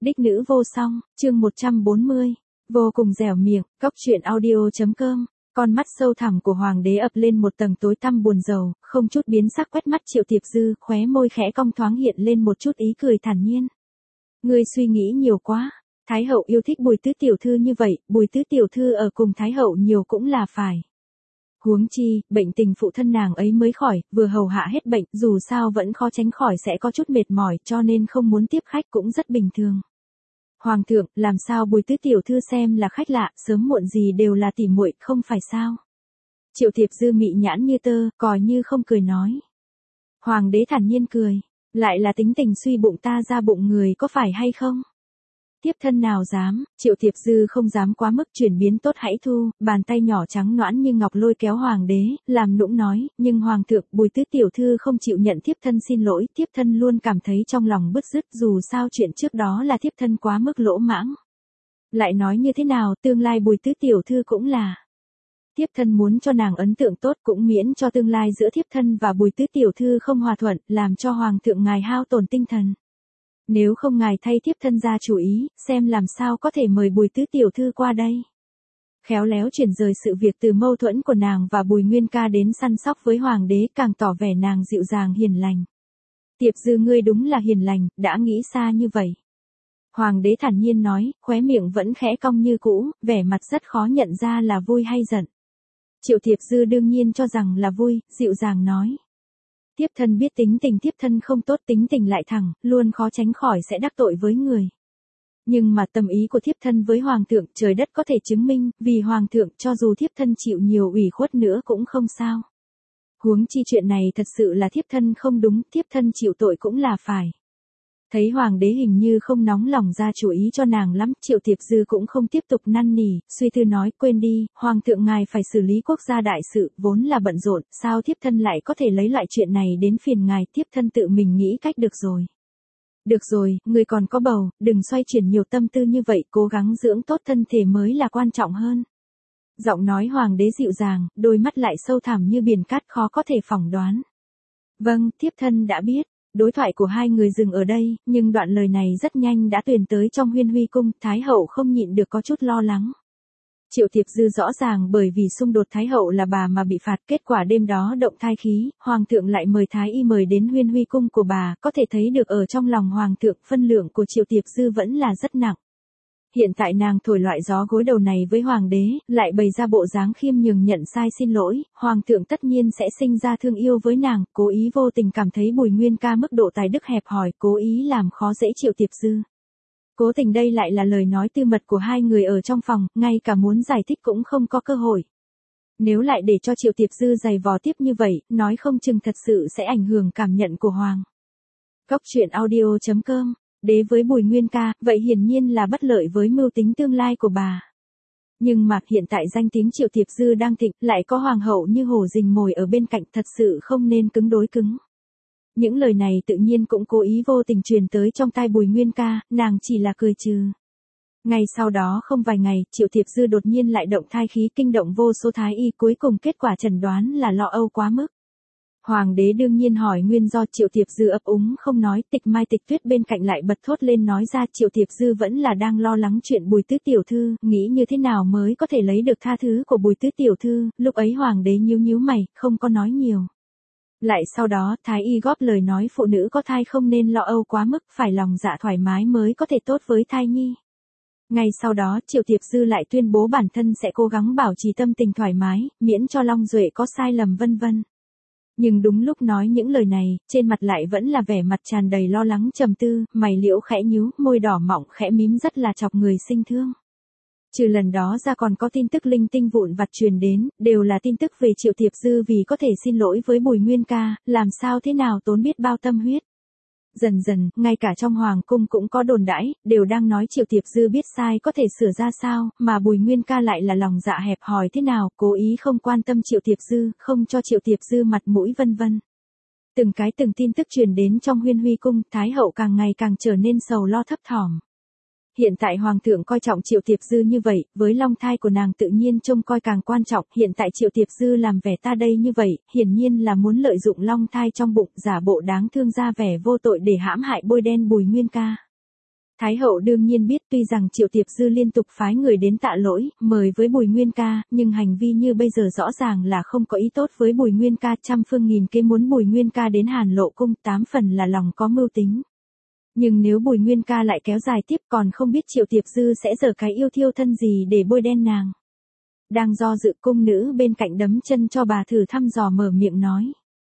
Đích nữ vô song, chương 140. Vô cùng dẻo miệng, cóc truyện audio.com. Con mắt sâu thẳm của hoàng đế ập lên một tầng tối tăm buồn rầu, không chút biến sắc quét mắt Triệu Tiệp Dư, khóe môi khẽ cong thoáng hiện lên một chút ý cười thản nhiên. Ngươi suy nghĩ nhiều quá, Thái hậu yêu thích Bùi tứ tiểu thư như vậy, Bùi tứ tiểu thư ở cùng Thái hậu nhiều cũng là phải. Huống chi, bệnh tình phụ thân nàng ấy mới khỏi, vừa hầu hạ hết bệnh, dù sao vẫn khó tránh khỏi sẽ có chút mệt mỏi, cho nên không muốn tiếp khách cũng rất bình thường. Hoàng thượng, làm sao Bùi tứ tiểu thư xem là khách lạ, sớm muộn gì đều là tỉ muội, không phải sao? Triệu Tiệp Dư mị nhãn như tơ, còi như không cười nói. Hoàng đế thản nhiên cười, lại là tính tình suy bụng ta ra bụng người có phải hay không? Tiếp thân nào dám, Triệu Tiệp Dư không dám quá mức chuyển biến tốt hãy thu, bàn tay nhỏ trắng nõn như ngọc lôi kéo hoàng đế, làm nũng nói, nhưng hoàng thượng, Bùi tứ tiểu thư không chịu nhận thiếp thân xin lỗi, thiếp thân luôn cảm thấy trong lòng bứt rứt, dù sao chuyện trước đó là thiếp thân quá mức lỗ mãng. Lại nói như thế nào, tương lai Bùi tứ tiểu thư cũng là. Thiếp thân muốn cho nàng ấn tượng tốt cũng miễn cho tương lai giữa thiếp thân và Bùi tứ tiểu thư không hòa thuận, làm cho hoàng thượng ngài hao tổn tinh thần. Nếu không ngài thay thiếp thân ra chủ ý, xem làm sao có thể mời Bùi tứ tiểu thư qua đây. Khéo léo chuyển rời sự việc từ mâu thuẫn của nàng và Bùi Nguyên Ca đến săn sóc với hoàng đế, càng tỏ vẻ nàng dịu dàng hiền lành. Tiệp Dư ngươi đúng là hiền lành, đã nghĩ xa như vậy. Hoàng đế thản nhiên nói, khóe miệng vẫn khẽ cong như cũ, vẻ mặt rất khó nhận ra là vui hay giận. Triệu Tiệp Dư đương nhiên cho rằng là vui, dịu dàng nói. Thiếp thân biết tính tình thiếp thân không tốt, tính tình lại thẳng, luôn khó tránh khỏi sẽ đắc tội với người. Nhưng mà tâm ý của thiếp thân với hoàng thượng trời đất có thể chứng minh, vì hoàng thượng cho dù thiếp thân chịu nhiều ủy khuất nữa cũng không sao. Huống chi chuyện này thật sự là thiếp thân không đúng, thiếp thân chịu tội cũng là phải. Thấy hoàng đế hình như không nóng lòng ra chủ ý cho nàng lắm, Triệu Tiệp Dư cũng không tiếp tục năn nỉ, suy tư nói, quên đi, hoàng thượng ngài phải xử lý quốc gia đại sự, vốn là bận rộn, sao thiếp thân lại có thể lấy loại chuyện này đến phiền ngài, thiếp thân tự mình nghĩ cách được rồi. Được rồi, người còn có bầu, đừng xoay chuyển nhiều tâm tư như vậy, cố gắng dưỡng tốt thân thể mới là quan trọng hơn. Giọng nói hoàng đế dịu dàng, đôi mắt lại sâu thẳm như biển cát khó có thể phỏng đoán. Vâng, thiếp thân đã biết. Đối thoại của hai người dừng ở đây, nhưng đoạn lời này rất nhanh đã truyền tới trong Huyên Huy cung, Thái hậu không nhịn được có chút lo lắng. Triệu Tiệp Dư rõ ràng bởi vì xung đột Thái hậu là bà mà bị phạt, kết quả đêm đó động thai khí, hoàng thượng lại mời Thái y mời đến Huyên Huy cung của bà, có thể thấy được ở trong lòng hoàng thượng phân lượng của Triệu Tiệp Dư vẫn là rất nặng. Hiện tại nàng thổi loại gió gối đầu này với hoàng đế, lại bày ra bộ dáng khiêm nhường nhận sai xin lỗi, hoàng thượng tất nhiên sẽ sinh ra thương yêu với nàng, cố ý vô tình cảm thấy Bùi Nguyên Ca mức độ tài đức hẹp hòi, cố ý làm khó dễ Triệu Tiệp Dư. Cố tình đây lại là lời nói tư mật của hai người ở trong phòng, ngay cả muốn giải thích cũng không có cơ hội. Nếu lại để cho Triệu Tiệp Dư giày vò tiếp như vậy, nói không chừng thật sự sẽ ảnh hưởng cảm nhận của hoàng. Cóc truyện audio.com. Đế với Bùi Nguyên Ca, vậy hiển nhiên là bất lợi với mưu tính tương lai của bà. Nhưng mà hiện tại danh tiếng Triệu Tiệp Dư đang thịnh, lại có hoàng hậu như hổ rình mồi ở bên cạnh, thật sự không nên cứng đối cứng. Những lời này tự nhiên cũng cố ý vô tình truyền tới trong tai Bùi Nguyên Ca, nàng chỉ là cười trừ. Ngày sau đó không vài ngày, Triệu Tiệp Dư đột nhiên lại động thai khí, kinh động vô số thái y, cuối cùng kết quả chẩn đoán là lo âu quá mức. Hoàng đế đương nhiên hỏi nguyên do, Triệu Tiệp Dư ấp úng không nói, Tịch Mai Tịch Tuyết bên cạnh lại bật thốt lên nói ra, Triệu Tiệp Dư vẫn là đang lo lắng chuyện Bùi tứ tiểu thư, nghĩ như thế nào mới có thể lấy được tha thứ của Bùi tứ tiểu thư, lúc ấy hoàng đế nhíu mày, không có nói nhiều. Lại sau đó, thái y góp lời nói phụ nữ có thai không nên lo âu quá mức, phải lòng dạ thoải mái mới có thể tốt với thai nhi. Ngay sau đó, Triệu Tiệp Dư lại tuyên bố bản thân sẽ cố gắng bảo trì tâm tình thoải mái, miễn cho Long Duệ có sai lầm vân vân. Nhưng đúng lúc nói những lời này, trên mặt lại vẫn là vẻ mặt tràn đầy lo lắng trầm tư, mày liễu khẽ nhíu, môi đỏ mọng khẽ mím rất là chọc người sinh thương. Trừ lần đó ra còn có tin tức linh tinh vụn vặt truyền đến, đều là tin tức về Triệu Tiệp Dư vì có thể xin lỗi với Bùi Nguyên Ca, làm sao thế nào tốn biết bao tâm huyết. Dần dần, ngay cả trong hoàng cung cũng có đồn đãi, đều đang nói Triệu Tiệp Dư biết sai có thể sửa ra sao, mà Bùi Nguyên Ca lại là lòng dạ hẹp hòi thế nào, cố ý không quan tâm Triệu Tiệp Dư, không cho Triệu Tiệp Dư mặt mũi vân vân. Từng tin tức truyền đến trong Huyên Huy cung, Thái hậu càng ngày càng trở nên sầu lo thấp thỏm. Hiện tại hoàng thượng coi trọng Triệu Tiệp Dư như vậy, với long thai của nàng tự nhiên trông coi càng quan trọng, hiện tại Triệu Tiệp Dư làm vẻ ta đây như vậy, hiển nhiên là muốn lợi dụng long thai trong bụng, giả bộ đáng thương ra vẻ vô tội để hãm hại bôi đen Bùi Nguyên Ca. Thái hậu đương nhiên biết tuy rằng Triệu Tiệp Dư liên tục phái người đến tạ lỗi, mời với Bùi Nguyên Ca, nhưng hành vi như bây giờ rõ ràng là không có ý tốt với Bùi Nguyên Ca, trăm phương nghìn kế muốn Bùi Nguyên Ca đến Hàn Lộ cung, 8 phần là lòng có mưu tính. Nhưng nếu Bùi Nguyên Ca lại kéo dài tiếp còn không biết Triệu Tiệp Dư sẽ giở cái yêu thiêu thân gì để bôi đen nàng. Đang do dự, cung nữ bên cạnh đấm chân cho bà thử thăm dò mở miệng nói.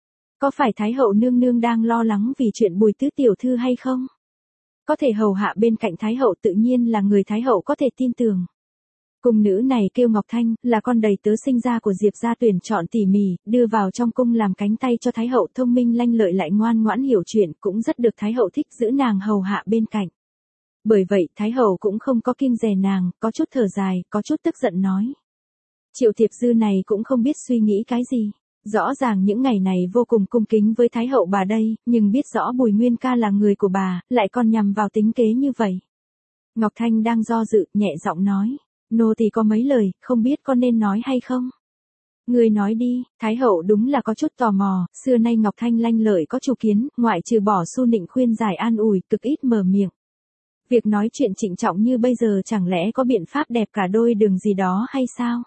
Có phải Thái hậu nương nương đang lo lắng vì chuyện Bùi tứ tiểu thư hay không? Có thể hầu hạ bên cạnh Thái hậu tự nhiên là người Thái hậu có thể tin tưởng. Cung nữ này kêu Ngọc Thanh, là con đầy tớ sinh ra của Diệp gia tuyển chọn tỉ mỉ, đưa vào trong cung làm cánh tay cho Thái hậu, thông minh lanh lợi lại ngoan ngoãn hiểu chuyện, cũng rất được Thái hậu thích, giữ nàng hầu hạ bên cạnh. Bởi vậy Thái hậu cũng không có kiêng dè nàng, có chút thở dài, có chút tức giận nói. Triệu Tiệp Dư này cũng không biết suy nghĩ cái gì. Rõ ràng những ngày này vô cùng cung kính với Thái hậu bà đây, nhưng biết rõ Bùi Nguyên Ca là người của bà, lại còn nhằm vào tính kế như vậy. Ngọc Thanh đang do dự, nhẹ giọng nói. Nô tỳ có mấy lời, không biết có nên nói hay không? Người nói đi. Thái hậu đúng là có chút tò mò, xưa nay Ngọc Thanh lanh lợi có chủ kiến, ngoại trừ bỏ Xu Nịnh khuyên giải an ủi, cực ít mở miệng. Việc nói chuyện trịnh trọng như bây giờ chẳng lẽ có biện pháp đẹp cả đôi đường gì đó hay sao?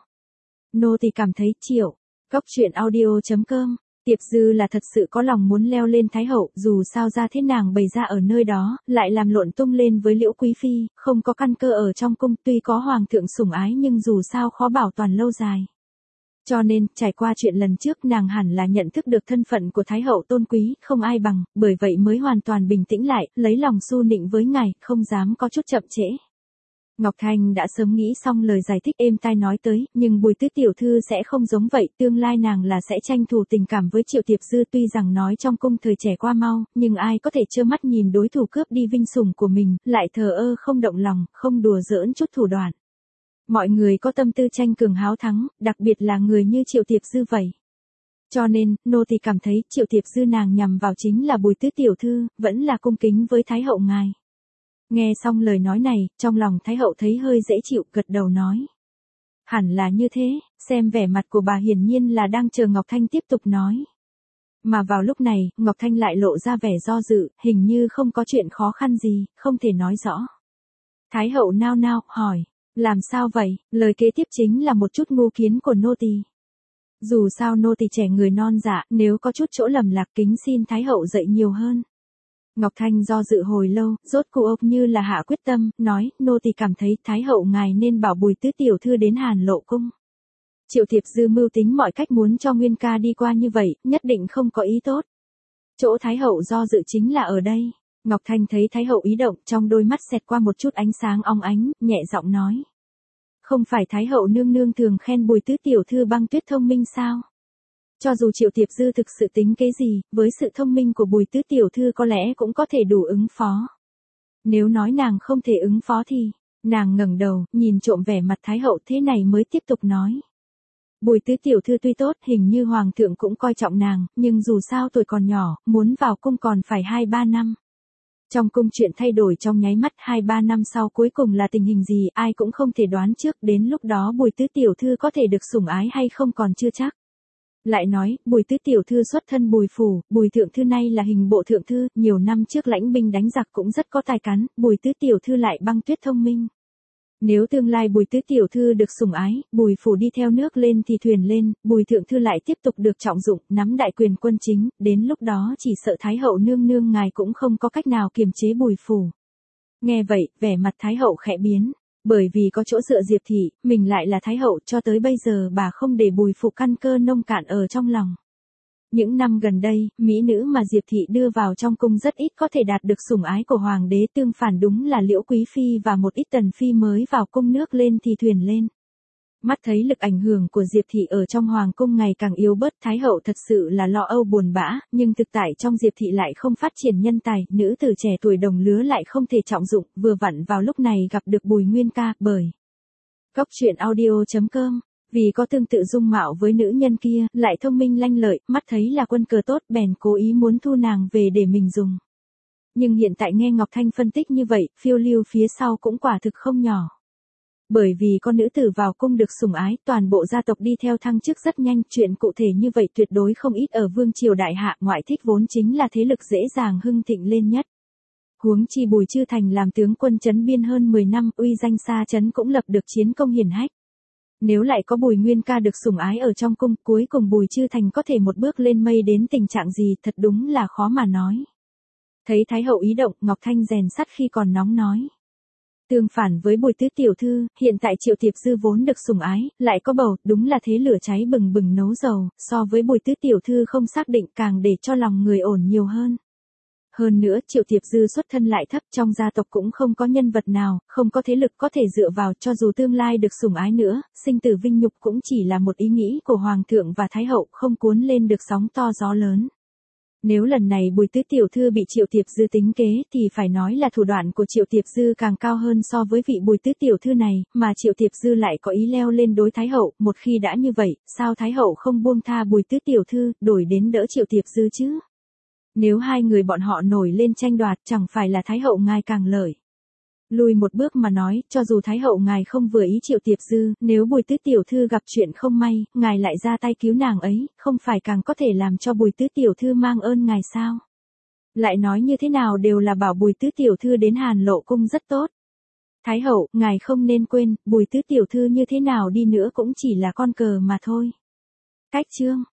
Nô tỳ cảm thấy Triệu. Góc truyện audio.com, Tiệp Dư là thật sự có lòng muốn leo lên Thái hậu, dù sao ra thế nàng bày ra ở nơi đó, lại làm lộn tung lên với Liễu Quý Phi, không có căn cơ ở trong cung, tuy có hoàng thượng sủng ái nhưng dù sao khó bảo toàn lâu dài. Cho nên, trải qua chuyện lần trước nàng hẳn là nhận thức được thân phận của Thái hậu tôn quý, không ai bằng, bởi vậy mới hoàn toàn bình tĩnh lại, lấy lòng Xu Nịnh với ngài, không dám có chút chậm trễ. Ngọc Thanh đã sớm nghĩ xong lời giải thích êm tai nói tới, nhưng Bùi tứ tiểu thư sẽ không giống vậy, tương lai nàng là sẽ tranh thủ tình cảm với Triệu Tiệp Dư, tuy rằng nói trong cung thời trẻ qua mau, nhưng ai có thể trơ mắt nhìn đối thủ cướp đi vinh sủng của mình, lại thờ ơ không động lòng, không đùa giỡn chút thủ đoạn. Mọi người có tâm tư tranh cường háo thắng, đặc biệt là người như Triệu Tiệp Dư vậy. Cho nên, nô tỳ cảm thấy Triệu Tiệp Dư nàng nhằm vào chính là Bùi tứ tiểu thư, vẫn là cung kính với Thái hậu ngài. Nghe xong lời nói này, trong lòng Thái hậu thấy hơi dễ chịu, gật đầu nói. Hẳn là như thế, xem vẻ mặt của bà hiển nhiên là đang chờ Ngọc Thanh tiếp tục nói. Mà vào lúc này, Ngọc Thanh lại lộ ra vẻ do dự, hình như không có chuyện khó khăn gì, không thể nói rõ. Thái hậu nao nao, hỏi, làm sao vậy? Lời kế tiếp chính là một chút ngu kiến của nô tỳ. Dù sao nô tỳ trẻ người non dạ, nếu có chút chỗ lầm lạc kính xin Thái hậu dạy nhiều hơn. Ngọc Thanh do dự hồi lâu, rốt cuộc như là hạ quyết tâm, nói, nô tỳ cảm thấy Thái hậu ngài nên bảo Bùi tứ tiểu thư đến Hàn Lộ cung. Triệu Tiệp Dư mưu tính mọi cách muốn cho Nguyên Ca đi qua như vậy, nhất định không có ý tốt. Chỗ Thái hậu do dự chính là ở đây. Ngọc Thanh thấy Thái hậu ý động, trong đôi mắt xẹt qua một chút ánh sáng óng ánh, nhẹ giọng nói. Không phải Thái hậu nương nương thường khen Bùi tứ tiểu thư băng tuyết thông minh sao? Cho dù Triệu Tiệp Dư thực sự tính kế gì, với sự thông minh của Bùi tứ tiểu thư có lẽ cũng có thể đủ ứng phó. Nếu nói nàng không thể ứng phó thì, nàng ngẩng đầu, nhìn trộm vẻ mặt Thái hậu thế này mới tiếp tục nói. Bùi tứ tiểu thư tuy tốt, hình như hoàng thượng cũng coi trọng nàng, nhưng dù sao tuổi còn nhỏ, muốn vào cung còn phải 2-3 năm. Trong cung chuyện thay đổi trong nháy mắt, 2-3 năm sau cuối cùng là tình hình gì, ai cũng không thể đoán trước, đến lúc đó Bùi tứ tiểu thư có thể được sủng ái hay không còn chưa chắc. Lại nói, Bùi tứ tiểu thư xuất thân Bùi phủ, Bùi thượng thư nay là hình bộ thượng thư, nhiều năm trước lãnh binh đánh giặc cũng rất có tài cán, Bùi tứ tiểu thư lại băng tuyết thông minh. Nếu tương lai Bùi tứ tiểu thư được sủng ái, Bùi phủ đi theo nước lên thì thuyền lên, Bùi thượng thư lại tiếp tục được trọng dụng, nắm đại quyền quân chính, đến lúc đó chỉ sợ Thái hậu nương nương ngài cũng không có cách nào kiềm chế Bùi phủ. Nghe vậy, vẻ mặt Thái hậu khẽ biến. Bởi vì có chỗ dựa Diệp thị, mình lại là Thái hậu, cho tới bây giờ bà không để Bùi phủ căn cơ nông cạn ở trong lòng. Những năm gần đây, mỹ nữ mà Diệp thị đưa vào trong cung rất ít có thể đạt được sủng ái của hoàng đế, tương phản đúng là Liễu Quý Phi và một ít tần phi mới vào cung nước lên thì thuyền lên. Mắt thấy lực ảnh hưởng của Diệp thị ở trong hoàng cung ngày càng yếu bớt, Thái hậu thật sự là lo âu buồn bã, nhưng thực tại trong Diệp thị lại không phát triển nhân tài, nữ tử trẻ tuổi đồng lứa lại không thể trọng dụng, vừa vặn vào lúc này gặp được Bùi Nguyên Ca, bởi Góc truyện audio.com, vì có tương tự dung mạo với nữ nhân kia, lại thông minh lanh lợi, mắt thấy là quân cờ tốt, bèn cố ý muốn thu nàng về để mình dùng. Nhưng hiện tại nghe Ngọc Thanh phân tích như vậy, phiêu lưu phía sau cũng quả thực không nhỏ. Bởi vì con nữ tử vào cung được sủng ái, toàn bộ gia tộc đi theo thăng chức rất nhanh, chuyện cụ thể như vậy tuyệt đối không ít ở vương triều đại hạ, ngoại thích vốn chính là thế lực dễ dàng hưng thịnh lên nhất. Huống chi Bùi Chư Thành làm tướng quân trấn biên hơn 10 năm, uy danh xa trấn cũng lập được chiến công hiển hách. Nếu lại có Bùi Nguyên ca được sủng ái ở trong cung, cuối cùng Bùi Chư Thành có thể một bước lên mây đến tình trạng gì, thật đúng là khó mà nói. Thấy Thái hậu ý động, Ngọc Thanh rèn sắt khi còn nóng nói. Tương phản với Bùi tứ tiểu thư, hiện tại Triệu Tiệp Dư vốn được sủng ái, lại có bầu, đúng là thế lửa cháy bừng bừng nấu dầu, so với Bùi tứ tiểu thư không xác định càng để cho lòng người ổn nhiều hơn. Hơn nữa, Triệu Tiệp Dư xuất thân lại thấp, trong gia tộc cũng không có nhân vật nào, không có thế lực có thể dựa vào, cho dù tương lai được sủng ái nữa, sinh tử vinh nhục cũng chỉ là một ý nghĩ của Hoàng thượng và Thái hậu, không cuốn lên được sóng to gió lớn. Nếu lần này Bùi tứ tiểu thư bị Triệu Tiệp Dư tính kế thì phải nói là thủ đoạn của Triệu Tiệp Dư càng cao hơn so với vị Bùi tứ tiểu thư này, mà Triệu Tiệp Dư lại có ý leo lên đối Thái hậu, một khi đã như vậy, sao Thái hậu không buông tha Bùi tứ tiểu thư, đổi đến đỡ Triệu Tiệp Dư chứ? Nếu hai người bọn họ nổi lên tranh đoạt, chẳng phải là Thái hậu ngài càng lợi. Lùi một bước mà nói, cho dù Thái hậu ngài không vừa ý Triệu Tiệp Dư, nếu Bùi tứ tiểu thư gặp chuyện không may, ngài lại ra tay cứu nàng ấy, không phải càng có thể làm cho Bùi tứ tiểu thư mang ơn ngài sao? Lại nói như thế nào đều là bảo Bùi tứ tiểu thư đến Hàn Lộ cung rất tốt. Thái hậu, ngài không nên quên, Bùi tứ tiểu thư như thế nào đi nữa cũng chỉ là con cờ mà thôi. Cách chương